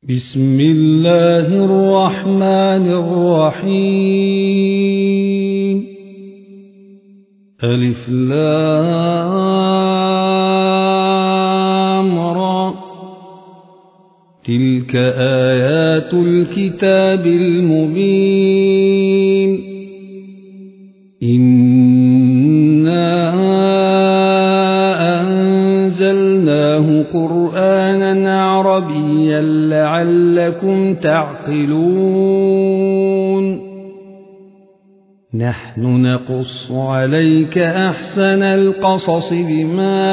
بسم الله الرحمن الرحيم. ألف لام را. تلك آيات الكتاب المبين. إنا أنزلناه قرآنا عربيا لعلكم تعقلون. نحن نقص عليك أحسن القصص بما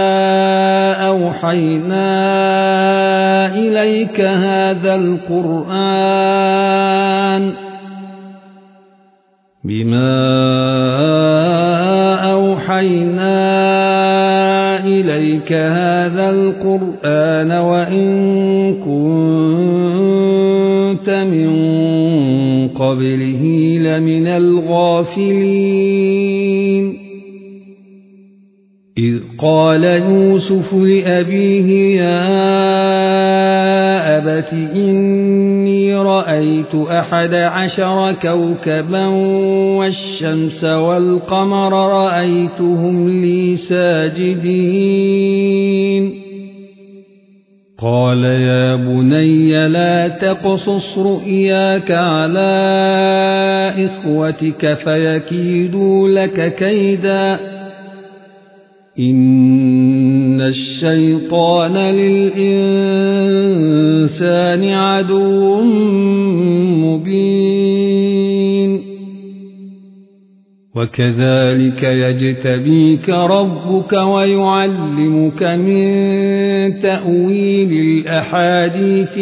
أوحينا إليك هذا القرآن وإن كنت من قبله لمن الغافلين. إذ قال يوسف لأبيه يا أبت إني رأيت 11 كوكبا والشمس والقمر رأيتهم لي ساجدين. قال يا بني لا تقصص رؤياك على إخوتك فيكيدوا لك كيدا إن الشيطان للإنسان عدو مبين. وكذلك يجتبيك ربك ويعلمك من تأويل الأحاديث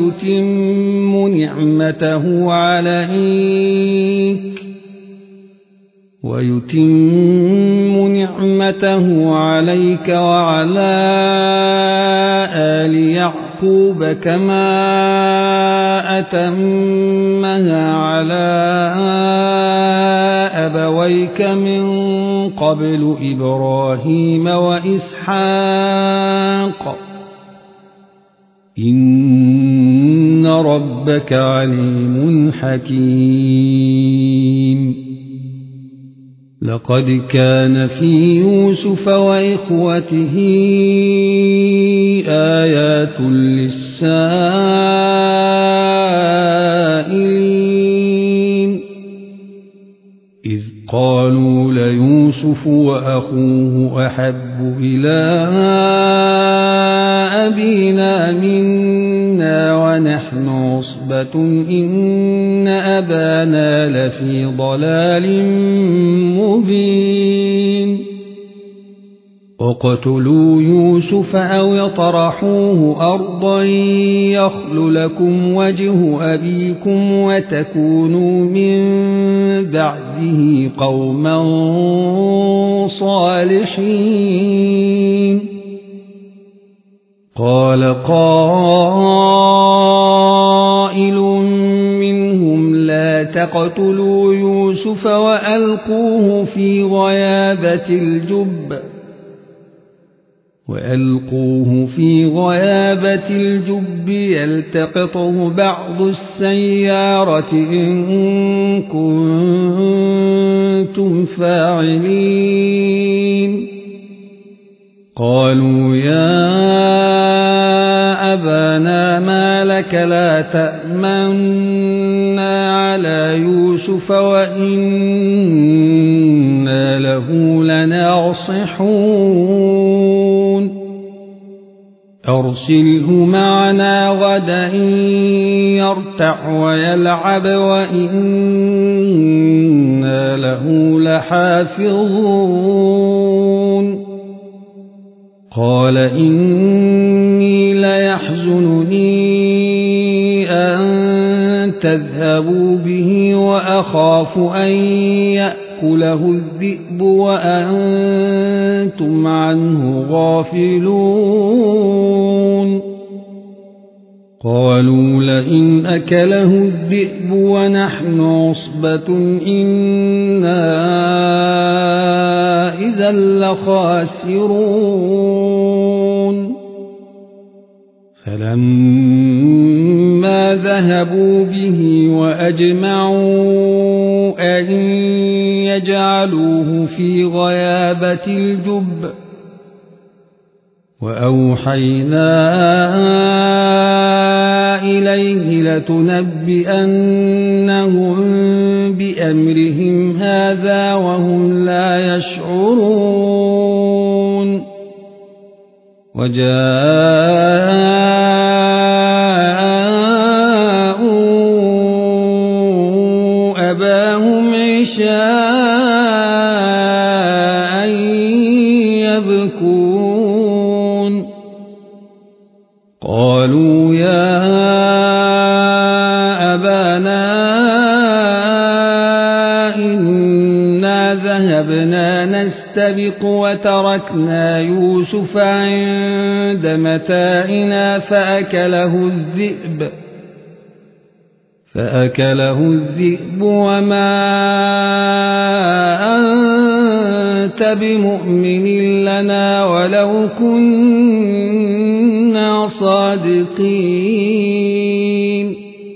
ويتم نعمته عليك وعلى آل يعقوب كما أتمها على أبويك من قبل إبراهيم وإسحاق إن ربك عليم حكيم. لقد كان في يوسف وإخوته آيات للسائلين. إذ قالوا ليوسف وأخوه أحب إلى أبينا منا ونحن عصبة إن أبانا لفي ضلال مبين. اقتلوا يوسف أو اطرحوه أرضا يخل لكم وجه أبيكم وتكونوا من بعده قوما صالحين. قال قائل منهم لا تقتلوا يوسف وألقوه في غيابة الجب يلتقطه بعض السيارة إن كنتم فاعلين. قالوا يا أبانا ما لك لا تأمنا على يوسف وإنا له لناصحون. أرسله معنا غدا يرتع ويلعب وإنا له لحافظون. قال إني ليحزنني أن تذهبوا به وأخاف أن يأكله الذئب وأنتم عنه غافلون. قالوا لئن أكله الذئب ونحن عصبة إنا إذا لخاسرون. فلما ذهبوا به وأجمعوا أن يجعلوه في غيابة الجب وأوحينا إليه لتنبئنهم بأمرهم هذا وهم لا يشعرون وجاءوا أباهم عشاء يبكون قالوا يا أبانا إنا ذهبنا نستبق وتركنا يوسف عند متاعنا فأكله الذئب وما أنت بمؤمن لنا ولو كنا صادقين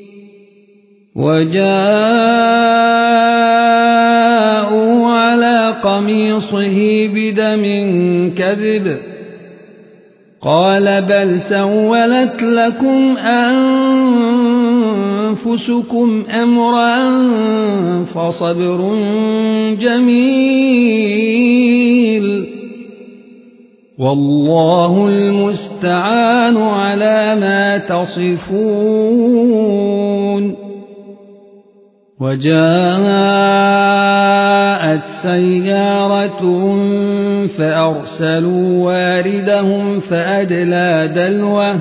وجاءوا على قميصه بدم كذب قال بل سولت لكم أنفسكم أمرا فصبر جميل والله المستعان على ما تصفون وجاءت سيارة فأرسلوا واردهم فأدلى دلوه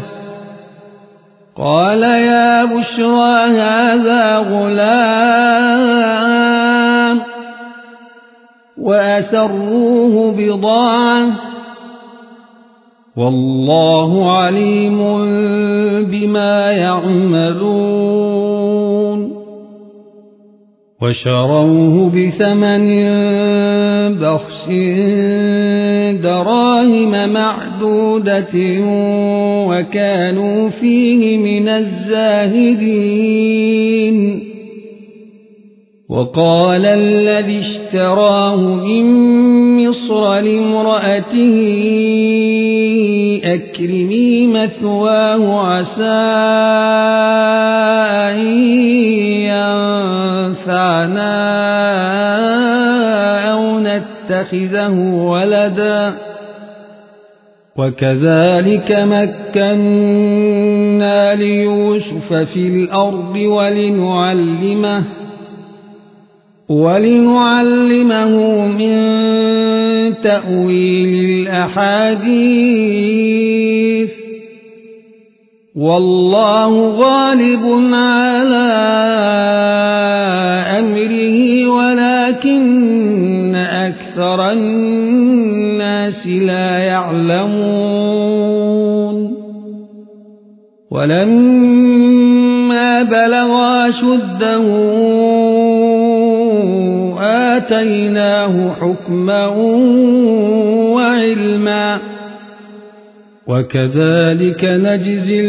قال يا بشرى هذا غلام وأسروه بضاعة والله عليم بما يعملون وشروه بثمن بخس دراهم معدودة وكانوا فيه من الزاهدين وقال الذي اشتراه من مصر لامرأته أكرمي مثواه عسى أن ينفعنا أو نتخذه ولدا وكذلك مكنا ليوسف في الأرض ولنعلمه من تأويل الأحاديث والله غالب على أمره ولكن أكثر الناس لا يعلمون ولما بلغ أشده آتيناه حكما وعلما وكذلك نجزي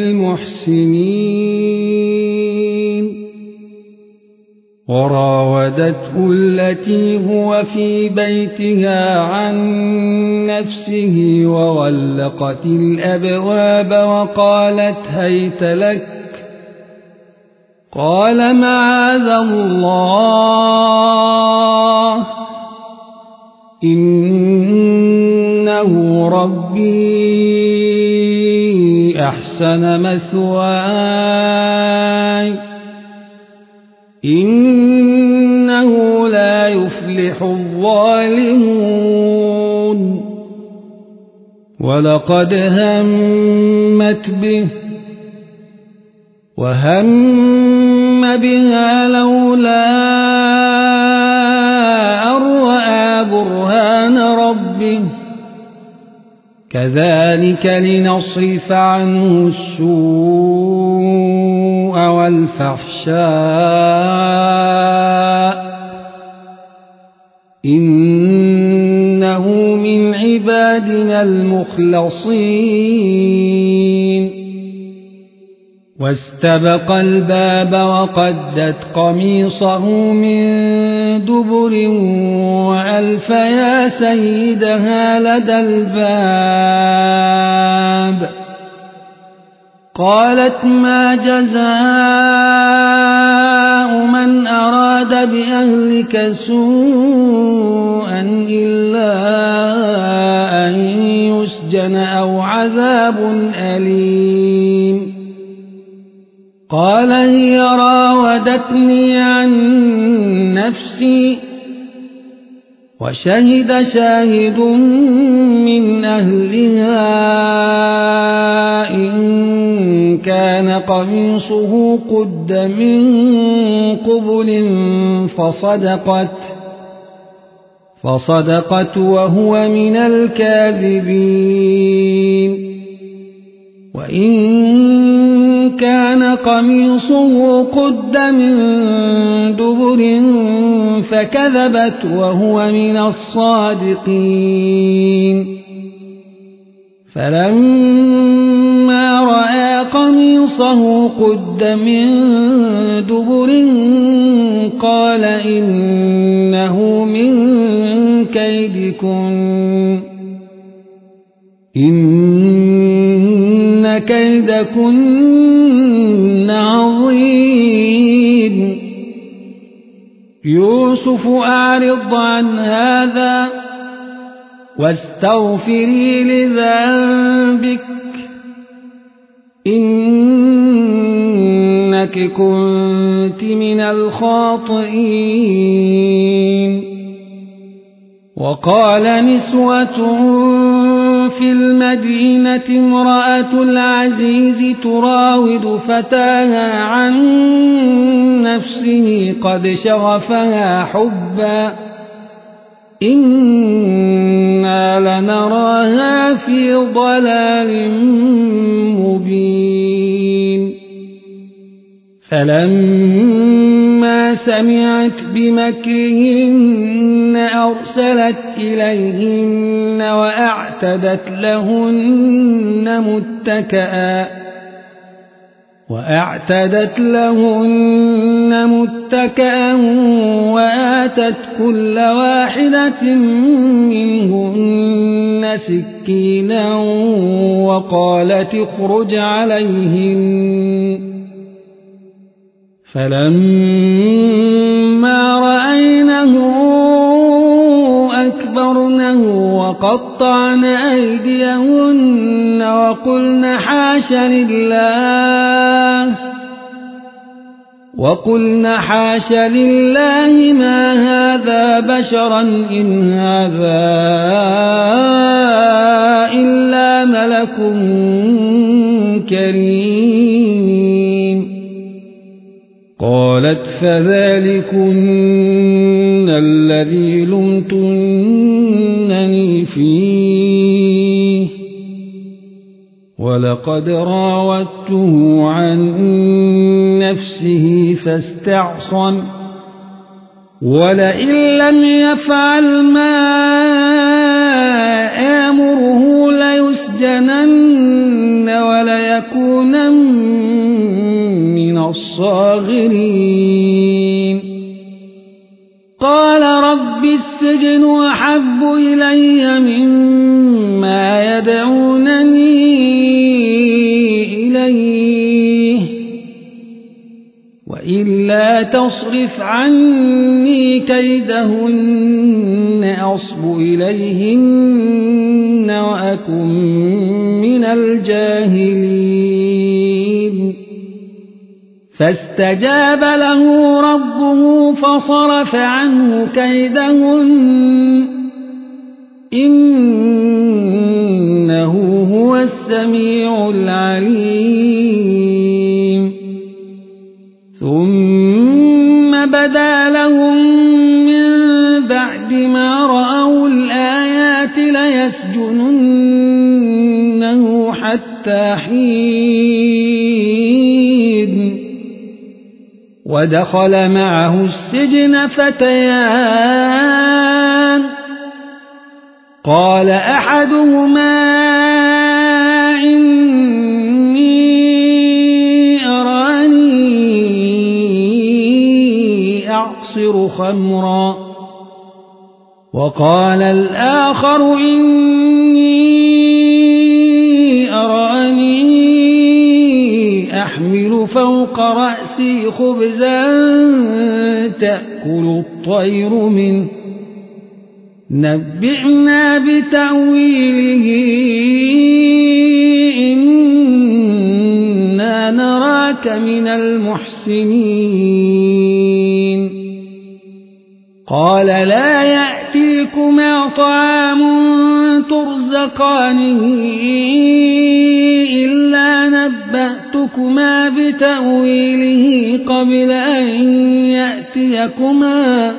المحسنين وراودته التي هو في بيتها عن نفسه وغلقت الأبواب وقالت هيت لك قال معاذ الله إنه ربي أحسن مثواي إنه لا يفلح الظالمون ولقد همت به وهم بها لولا أن رأى برهان ربه كذلك لنصرف عنه السوء والفحشاء إنه من عبادنا المخلصين واستبق الباب وقدت قميصه من دبر وألف يا سيدها لدى الباب قالت ما جزاء من أراد بأهلك سوءا إلا أن يسجن أو عذاب أليم قال هي راودتني عن نفسي وشهد شاهد من أهلها إن كان قميصه قد من قبل فصدقت وهو من الكاذبين وإن كان قميصه قد من دبر فكذبت وهو من الصادقين فلما رأى قميصه قد من دبر قال إنه من كيدكن إن كيدكن عظيم يوسف أعرض عن هذا واستغفري لذنبك إنك كنت من الخاطئين وقال نسوة في المدينة امرأة العزيز تراود فتاها عن نفسه قد شغفها حبا إنا لنراها في ضلال مبين فلما سمعت بمكرهن أرسلت إليهن وأعتدت لهن متكئا وآتت كل واحدة منهن سكينا وقالت اخرج عليهن فلما رأينه أكبرنه وقطعن أيديهن وقلن حاش لله ما هذا بشرا إن هذا إلا ملك كريم قالت فذلكن الذي لمتنني فيه ولقد راودته عن نفسه فاستعصم ولئن لم يفعل ما آمره ليسجنن وليكونن من الصاغرين قال رب السجن أحب إلي مما يدعونني إليه وإلا تصرف عني كيدهن أصب إليهن وأكن من الجاهلين فاستجاب له ربه فصرف عنه كيدهن إنه هو السميع العليم ثم بدا لهم من بعد ما رأوا الآيات ليسجننه حتى حين ودخل معه السجن فتيان قال أحدهما إني يعصر خمرا وقال الآخر إني أراني أحمل فوق رأسي خبزا تأكل الطير منه نبئنا بتأويله إنا نراك من المحسنين قال لا يأتيكما طعام ترزقانه إلا نبأتكما بتأويله قبل أن يأتيكما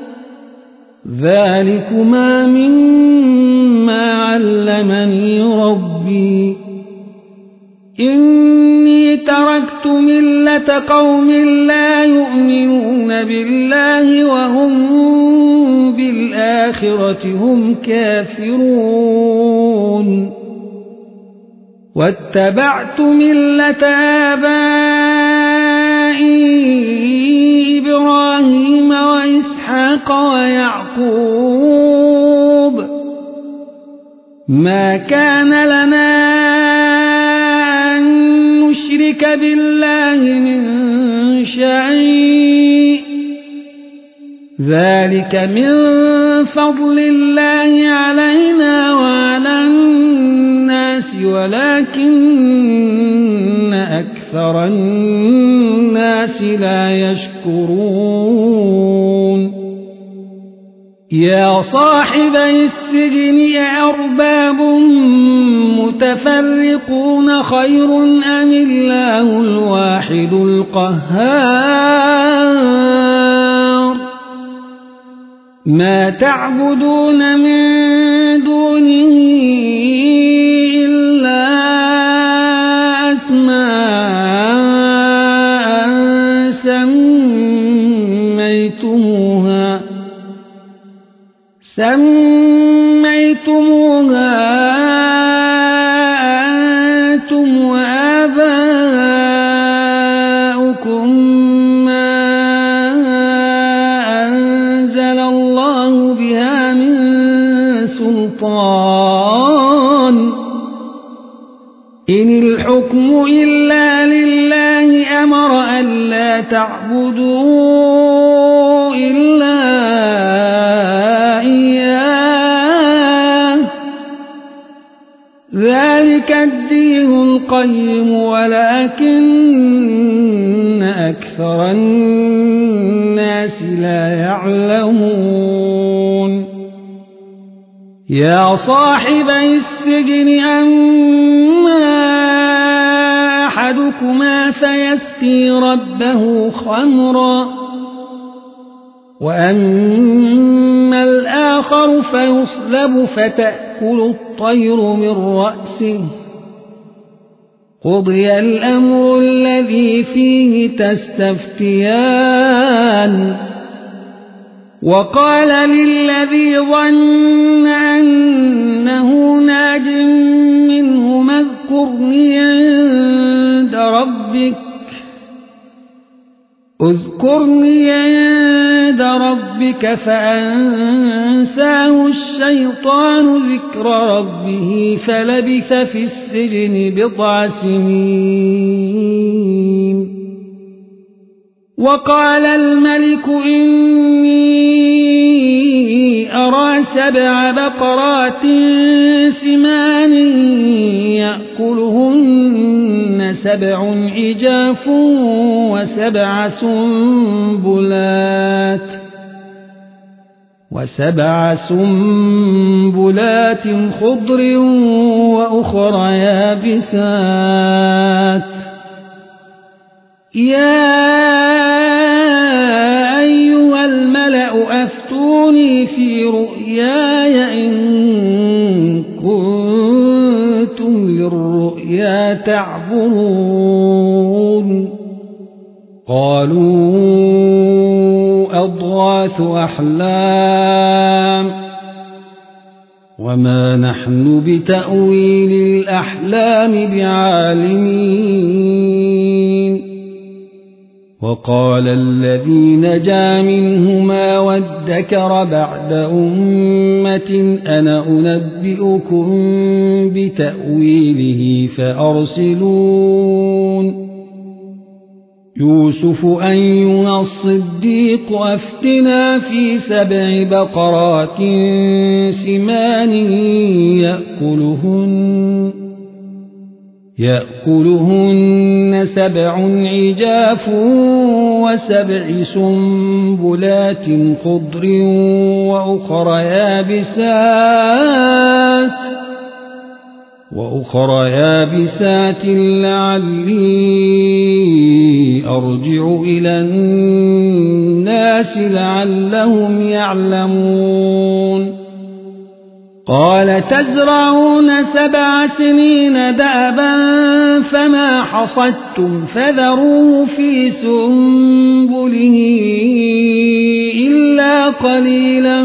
ذلكما مما علمني ربي إني تركت ملة قوم لا يؤمنون بالله وهم بالآخرة هم كافرون واتبعت ملة آبائي إبراهيم وإسحاق ويعقوب ما كان لنا أن نشرك بالله من شيء ذلك من فضل الله علينا وعلى الناس ولكن أكثر الناس لا يشكرون يا صاحبي السجن أأرباب متفرقون خير أم الله الواحد القهار ما تعبدون من دونه إلا أسماء سميتموها أنتم وآباؤكم ما أنزل الله بها من سلطان إن الحكم إلا لله أمر ألا تعبدوا إلا ذلك الدين القيم ولكن أكثر الناس لا يعلمون يا صاحبي السجن أما أحدكما فيسقي ربه خمرا وأما الآخر فيصلب فتأكل الطير من رأسه قضي الأمر الذي فيه تستفتيان وقال للذي ظن أنه ناج منهما اذكرني عند ربك فأنساه الشيطان ذكر ربه فلبث في السجن بضع سنين وقال الملك إني أرى 7 بقرات سمان يأكلهن 7 عجاف و7 سنبلات خضر وأخرى يابسات يا أيها الملأ أفتوني في رؤياي إن كنتم للرؤيا تعبرون قالوا أضغاث أحلام وما نحن بتأويل الأحلام بعالمين وقال الذي نجا منهما وادكر بعد أمة أنا أنبئكم بتأويله فأرسلون يوسف أيها الصديق أفتنا في 7 بقرات سمان يأكلهن 7 عجاف و7 سنبلات خضر وأخر يابسات لعلي أرجع إلى الناس لعلهم يعلمون قال تزرعون 7 سنين دأبا فما حصدتم فذروه في سنبله إلا قليلا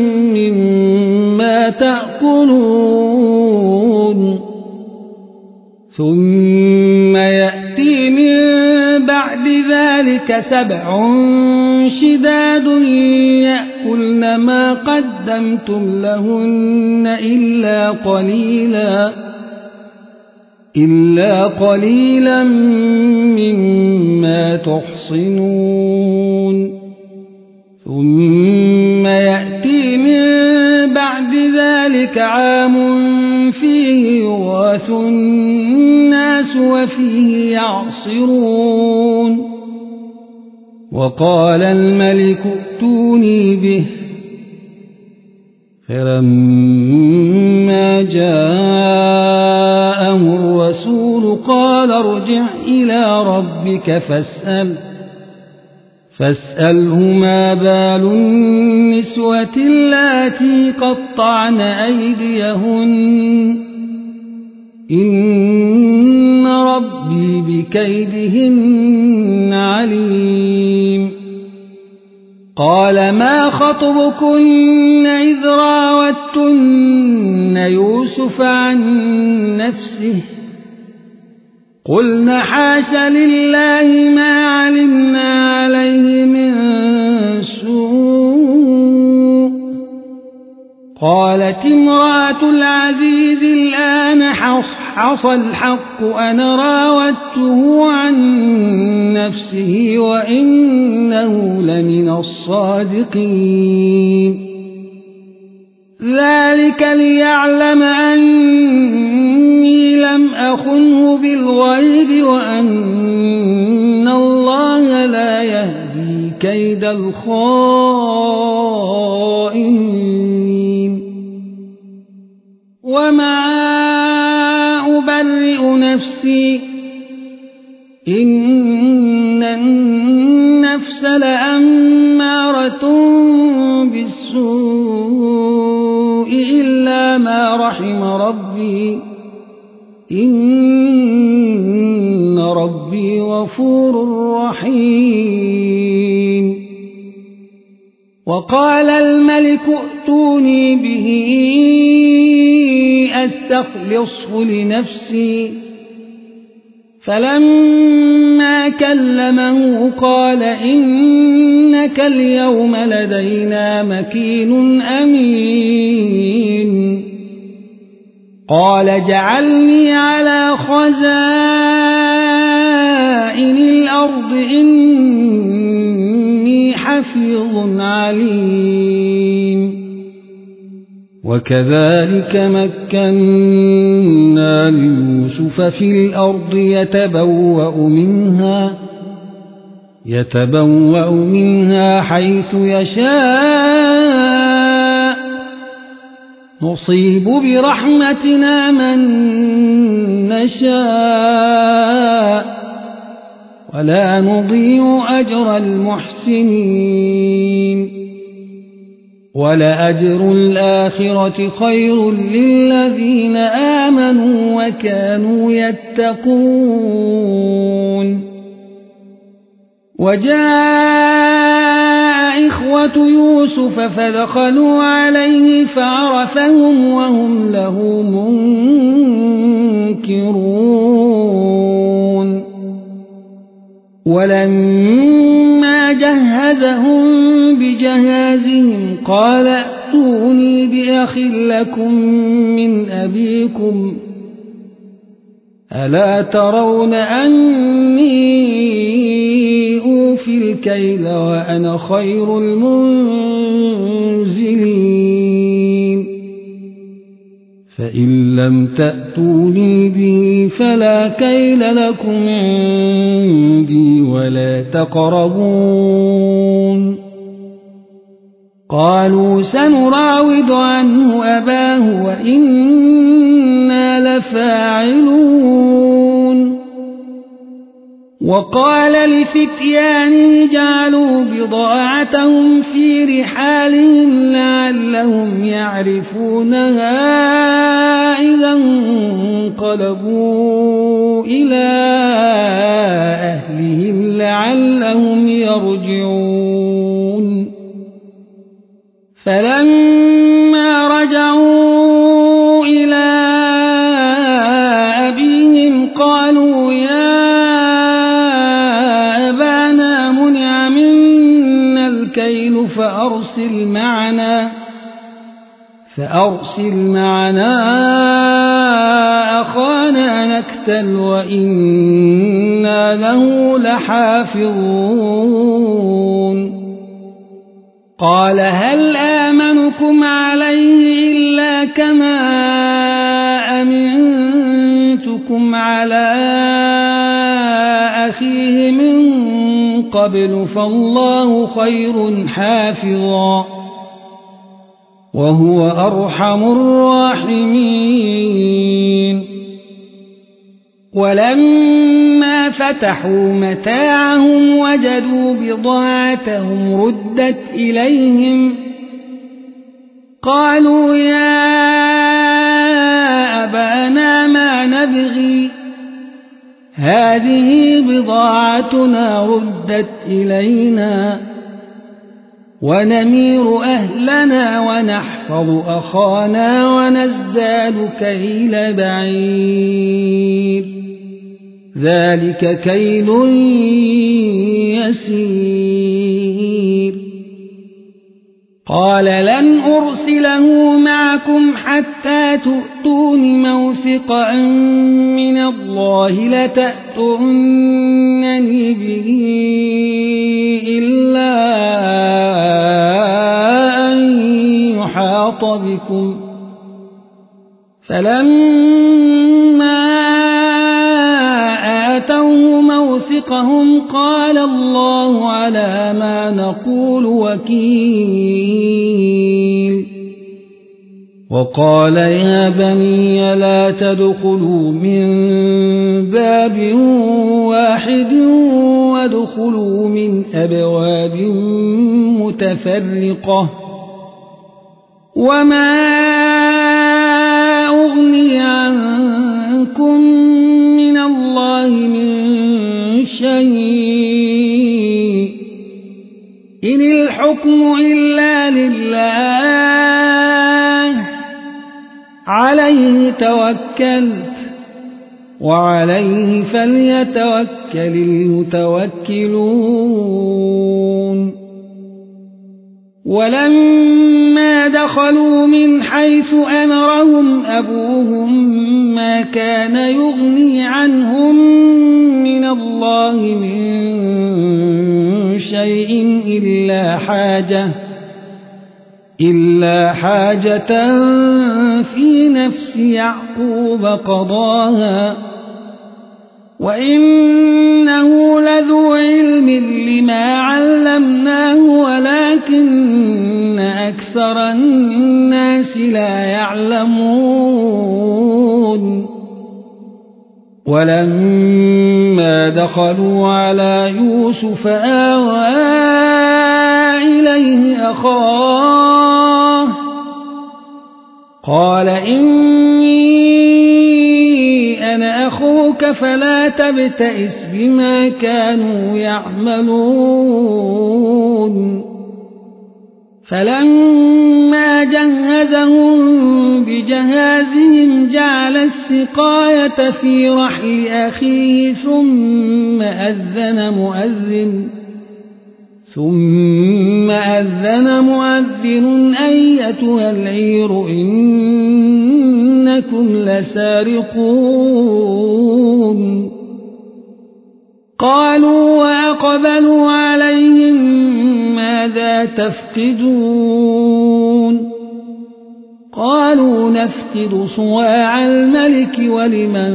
مما تأكلون ثم يأتي من بعد ذلك 7 شداد يأكلن ما قدمتم لهن إلا قليلا مما تحصنون ثم يأتي من بعد ذلك عام فيه يغاث الناس وفيه يعصرون وقال الملك ائتوني به فلما جاءه الرسول قال ارجع إلى ربك فاسأله ما بال النسوة اللاتي قطعن أيديهن إن ربي بكيدهن عليم قال ما خطبكن إذ راوتن يوسف عن نفسه قلن حاش لله ما علمنا عليه من سوء قالت امرأة العزيز الآن حصحص الحق أنا راودته عن نفسه وإنه لمن الصادقين ذلك ليعلم أني لم أخنه بالغيب وأن الله لا يهدي كيد الخائنين وما أبرئ نفسي إن النفس لأمارة بالسوء إلا ما رحم ربي إن ربي غفور رحيم وقال الملك ائتوني به أستخلصه لنفسي فلما كلمه قال إنك اليوم لدينا مكين أمين قال جعلني على خزائن الأرض إني حفيظ عليم وكذلك مكنا ليوسف في الأرض يتبوأ منها حيث يشاء نصيب برحمتنا من نشاء ولا نضيع أجر المحسنين ولأجر الآخرة خير للذين آمنوا وكانوا يتقون وجاء إخوة يوسف فدخلوا عليه فعرفهم وهم له منكرون ولما جهزهم بجهازهم قال ائتوني بأخ لكم من أبيكم ألا ترون أني أوفي الكيل وأنا خير المنزلين فإن لم تأتوني به فلا كيل لكم عندي ولا تقربون قالوا سنراود عنه أباه وإنا لفاعلون وقال لفتيانه جعلوا بضاعتهم في رحالهم لعلهم يعرفونها إذا انقلبوا إلى أهلهم لعلهم يرجعون فلما رجعوا إلى أبيهم قالوا يا أبانا منع منا الكيل فأرسل معنا أخانا نكتل وإنا له لحافظون قال هل آمنكم عليه إلا كما أمنتكم على أخيه من قبل فالله خير حافظا وهو أرحم الراحمين ولما فتحوا متاعهم وجدوا بضاعتهم ردت إليهم قالوا يا أبانا ما نبغي هذه بضاعتنا ردت إلينا ونمير أهلنا ونحفظ أخانا ونزداد كيل بعير ذلك كيل يسير قال لن أرسله معكم حتى تؤتون موثقا من الله لتأتونني به إلا أن يحاط بكم فلما آتوه موثقهم قال الله على ما نقول وكيل وقال يا بني لا تدخلوا من باب واحد وادخلوا من أبواب متفرقة وما أغني عنكم من الله من شيء إن الحكم إلا لله عليه توكلت وعليه فليتوكل المتوكلون ولما دخلوا من حيث أمرهم أبوهم ما كان يغني عنهم من الله من شيء إلا حاجة في نفس يعقوب قضاها وإنه لذو علم لما علمناه ولكن أكثر الناس لا يعلمون ولما دخلوا على يوسف آوى إليه أخاه قال إني أنا أخوك فلا تبتئس بما كانوا يعملون فلما جهزهم بجهازهم جعل السقاية في رحل أخيه ثم أذن مؤذن أيتها العير إنكم لسارقون قالوا وأقبلوا عليهم ماذا تفقدون قالوا نفقد صواع الملك ولمن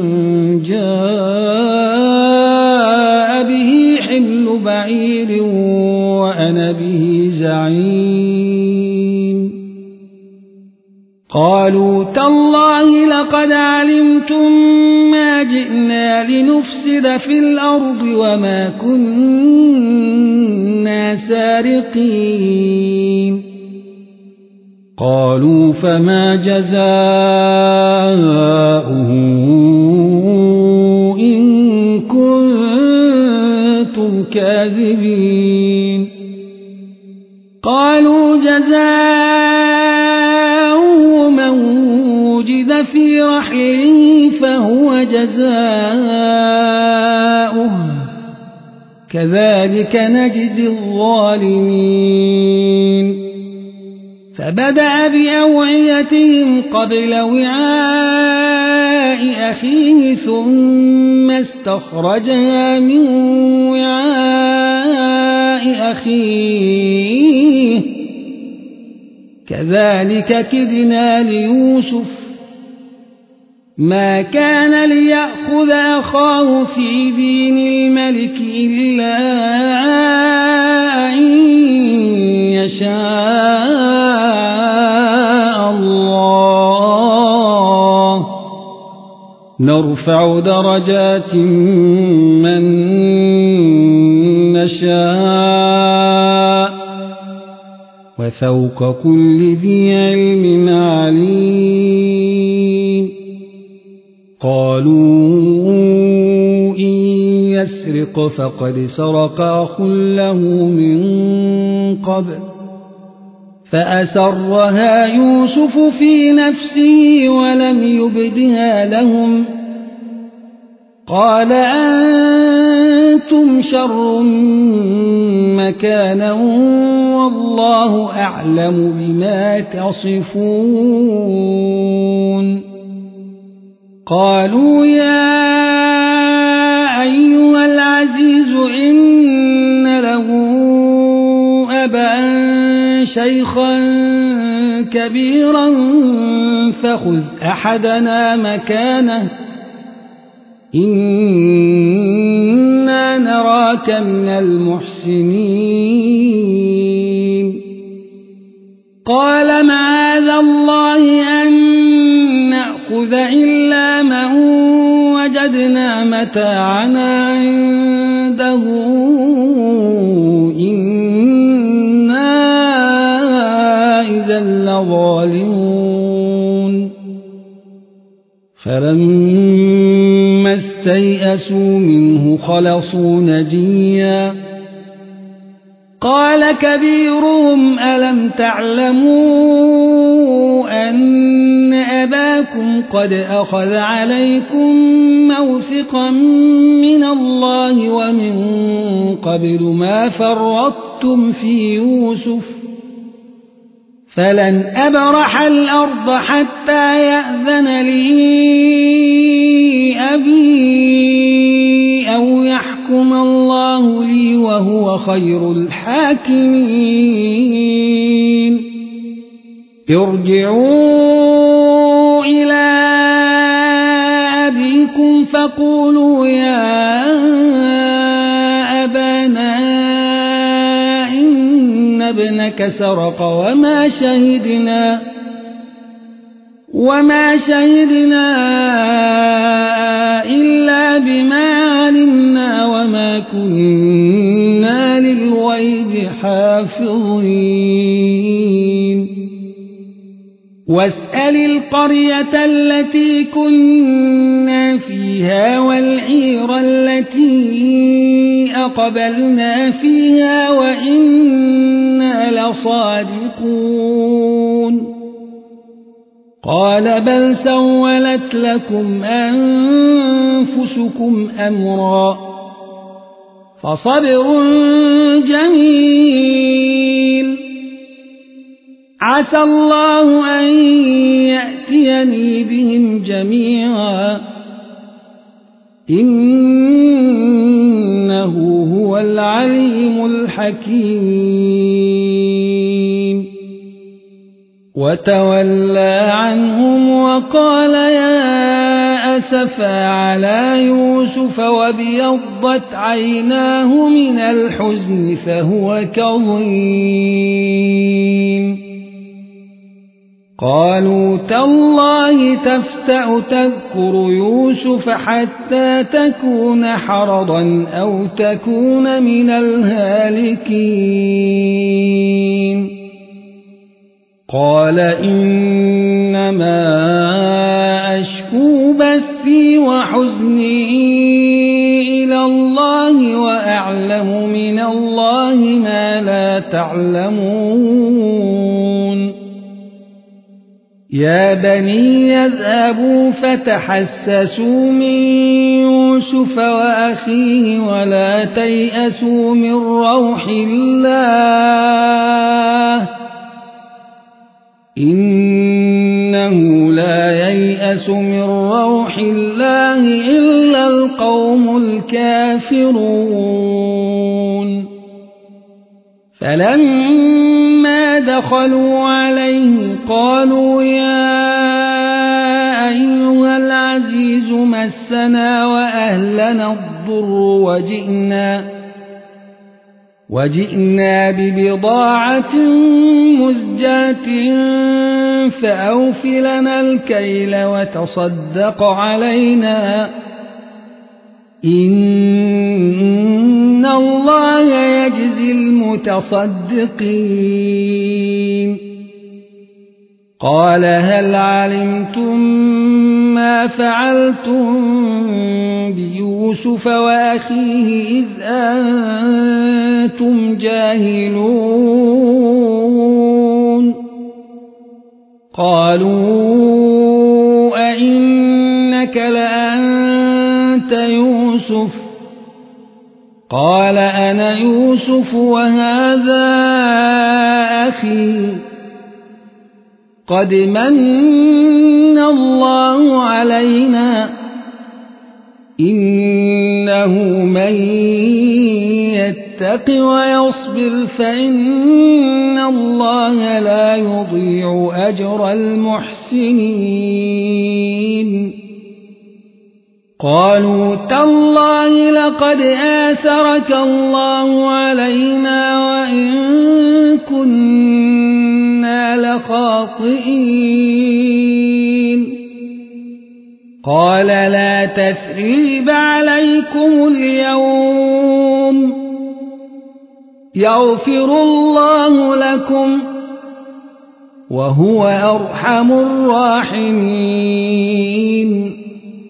جاء به حمل بعير وأنا به زعيم قالوا تالله لقد علمتم ما جئنا لنفسد في الأرض وما كنا سارقين قالوا فما جزاؤه إن كنتم كاذبين قالوا جزاؤه من وجد في رحله فهو جزاؤه كذلك نجزي الظالمين فبدأ بأوعيتهم قبل وعاء أخيه ثم استخرجها من وعاء أخيه كذلك كدنا ليوسف ما كان ليأخذ أخاه في دين الملك إلا أن يشاء الله نرفع درجات من نشاء وفوق كل ذي علم عليم قالوا إن يسرق فقد سرق أخ له من قبل فأسرها يوسف في نفسه ولم يبدها لهم قال أنتم شر مكانا والله أعلم بما تصفون قالوا يا أيها العزيز إن له أبا شيخا كبيرا فخذ أحدنا مكانه إنا نراك من المحسنين قال معاذ الله أن نأخذ إلا من وجدنا متاعنا عنده إنا إذا لظالمون فلما استيئسوا منه خلصوا نجيا قال كبيرهم ألم تعلموا أن أباكم قد أخذ عليكم موثقا من الله ومن قبل ما فرطتم في يوسف فلن أبرح الأرض حتى يأذن لي أبي أو يحكم الله لي وهو خير الحاكمين ارجعوا إلى أبيكم فقولوا يا أبانا إن ابنك سرق وما شهدنا إلا بما علمنا وما كنا للغيب حافظين واسأل القرية التي كنا فيها والعير التي أقبلنا فيها وإنا لصادقون قال بل سولت لكم أنفسكم أمرا فصبر جميل عسى الله أن يأتيني بهم جميعا إنه هو العليم الحكيم وتولى عنهم وقال يا أسفا على يوسف وابيضت عيناه من الحزن فهو كظيم قالوا تالله تفتأ تذكر يوسف حتى تكون حرضا أو تكون من الهالكين قال إنما أشكو بثي وحزني إلى الله وأعلم من الله ما لا تعلمون يا بني يذهبوا فتحسسوا من يوسف وأخيه ولا تيأسوا من روح الله إنه لا ييأس من روح الله إلا القوم الكافرون فلما دخلوا عليه قالوا يا أيها العزيز مسنا وأهلنا الضر وجئنا ببضاعة مزجاة فأوف لنا الكيل وتصدق علينا إن الله يجزي المتصدقين قال هل علمتم ما فعلتم بيوسف وأخيه إذ أنتم جاهلون قالوا أئنك لأنت يوسف قال أنا يوسف وهذا أخي قد من الله علينا إنه من يتق ويصبر فإن الله لا يضيع أجر المحسنين قالوا تالله لقد آثرك الله علينا وإن كنا لخاطئين قال لا تثريب عليكم اليوم يغفر الله لكم وهو أرحم الراحمين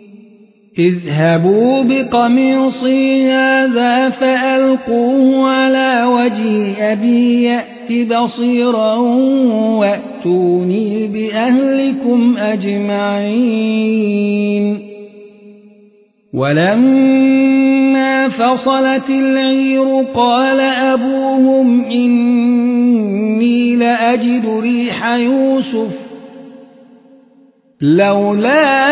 اذهبوا بقميصي هذا فألقوه على وجه أبي يأت بصيرا وأتوني بأهلكم أجمعين ولما فصلت العير قال أبوهم إني لأجد ريح يوسف لولا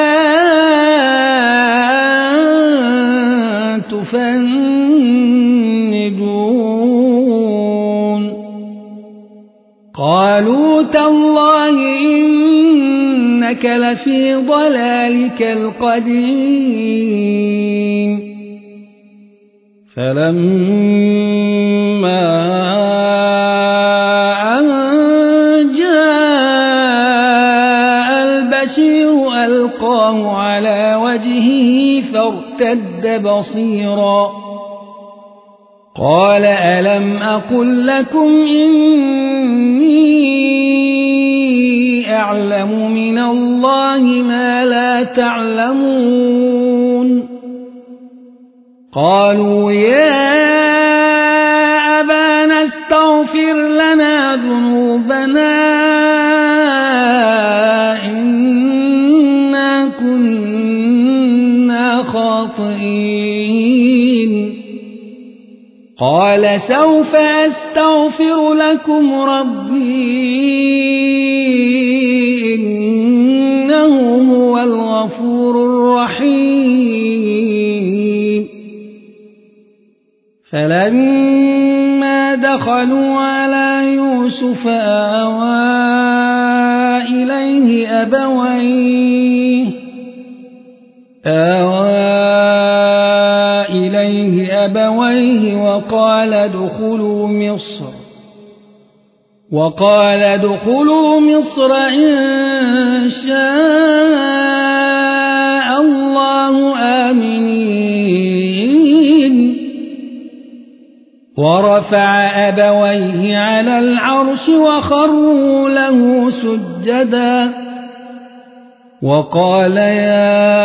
تفندون قالوا تالله إنك لفي ضلالك القديم فلما أن جاء البشير ألقاه على وجهه فارتد بصيرا قال ألم أقل لكم إني يعلم من الله ما لا تعلمون قالوا يا أبانا استغفر لنا ذنوبنا إنا كنا خاطئين قال سوف أستغفر لكم ربي إنه هو الغفور الرحيم فلما دخلوا على يوسف آوى إليه أبويه وقال ادخلوا مصر إن شاء الله آمنين ورفع أبويه على العرش وخروا له سجدا وقال يا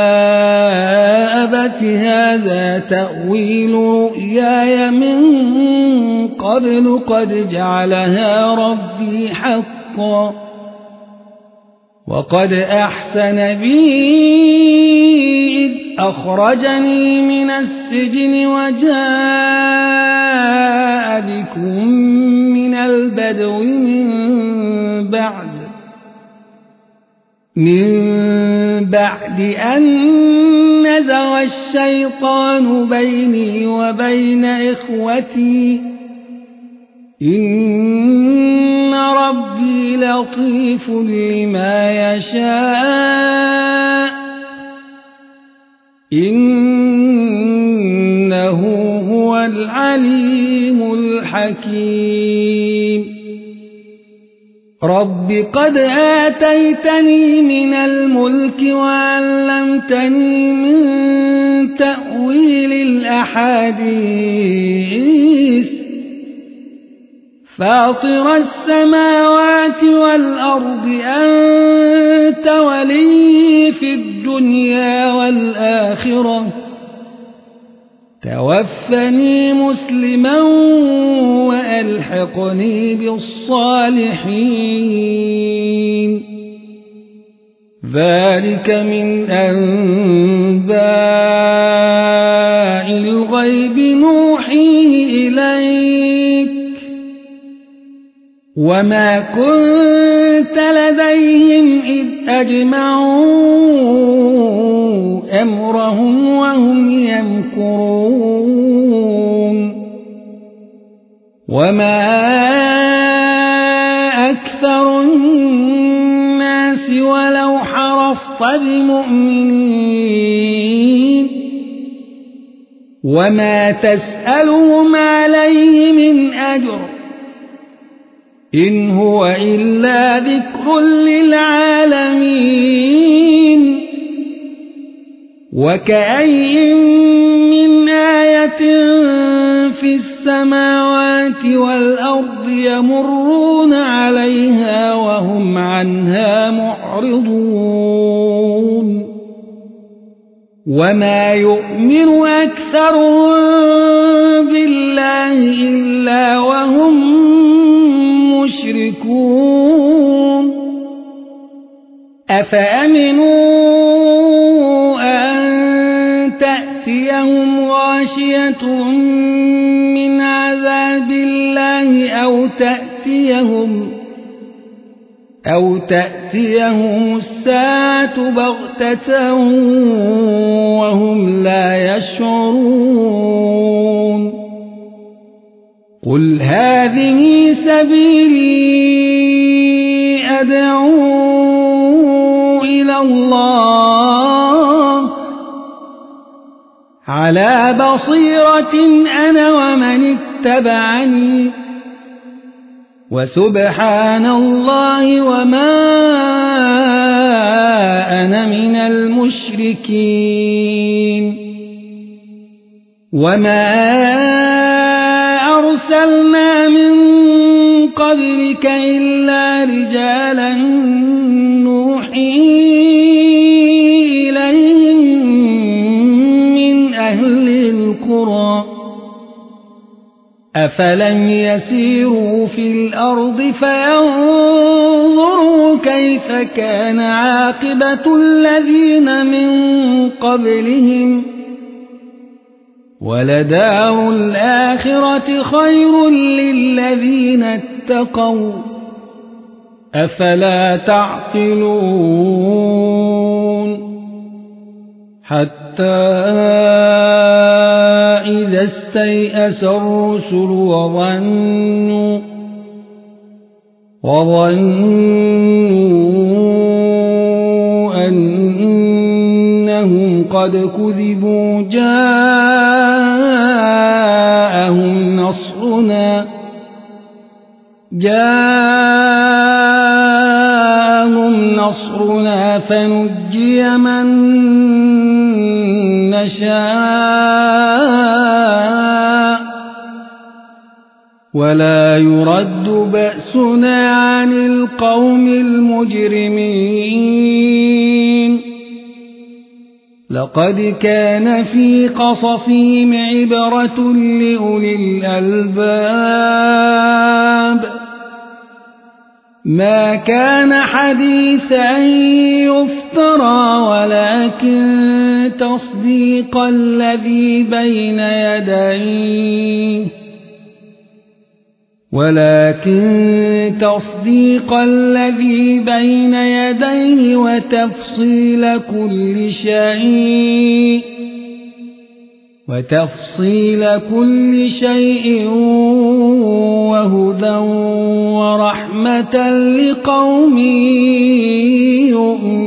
أبت هذا تأويل رؤياي من قبل قد جعلها ربي حقا وقد أحسن بي إذ أخرجني من السجن وجاء بكم من البدو من بعد أن نزغ الشيطان بيني وبين إخوتي إن ربي لطيف لما يشاء إنه هو العليم الحكيم رب قد آتيتني من الملك وعلمتني من تأويل الأحاديث فاطر السماوات والأرض أنت ولي في الدنيا والآخرة توفني مسلما وألحقني بالصالحين ذلك من أنباء الغيب نوحيه إليك وما كنت لديهم إذ أجمعوا أمرهم وهم يمكرون وما أكثر الناس ولو حرصت بمؤمنين وما تسألهم عليه من أجر إن هو إلا ذكر للعالمين وكأي من آية في السماوات والأرض يمرون عليها وهم عنها معرضون وما يؤمن أكثرهم بالله إلا وهم مشركون أفأمنوا أن تأتيهم غاشية من عذاب الله أو تأتيهم الساعة بغتة وهم لا يشعرون قل هذه سبيلي أدعو إلى الله على بصيرة أنا ومن اتبعني وسبحان الله وما أنا من المشركين وما أرسلنا من قبلك إلا رجالا نوحي إليهم من أهل القرى أفلم يسيروا في الأرض فينظروا كيف كان عاقبة الذين من قبلهم ولدار الآخرة خير للذين اتقوا أفلا تعقلون حتى إذا استيأس الرسل وظنوا أنهم قد كذبوا جاءهم نصرنا فنجي من نشاء ولا يرد بأسنا عن القوم المجرمين لقد كان في قصصهم عبرة لأولي الألباب ما كان حديثا يفترى ولكن تصديق الذي بين يديه وتفصيل كل شيء وهدى ورحمة لقوم يؤمنون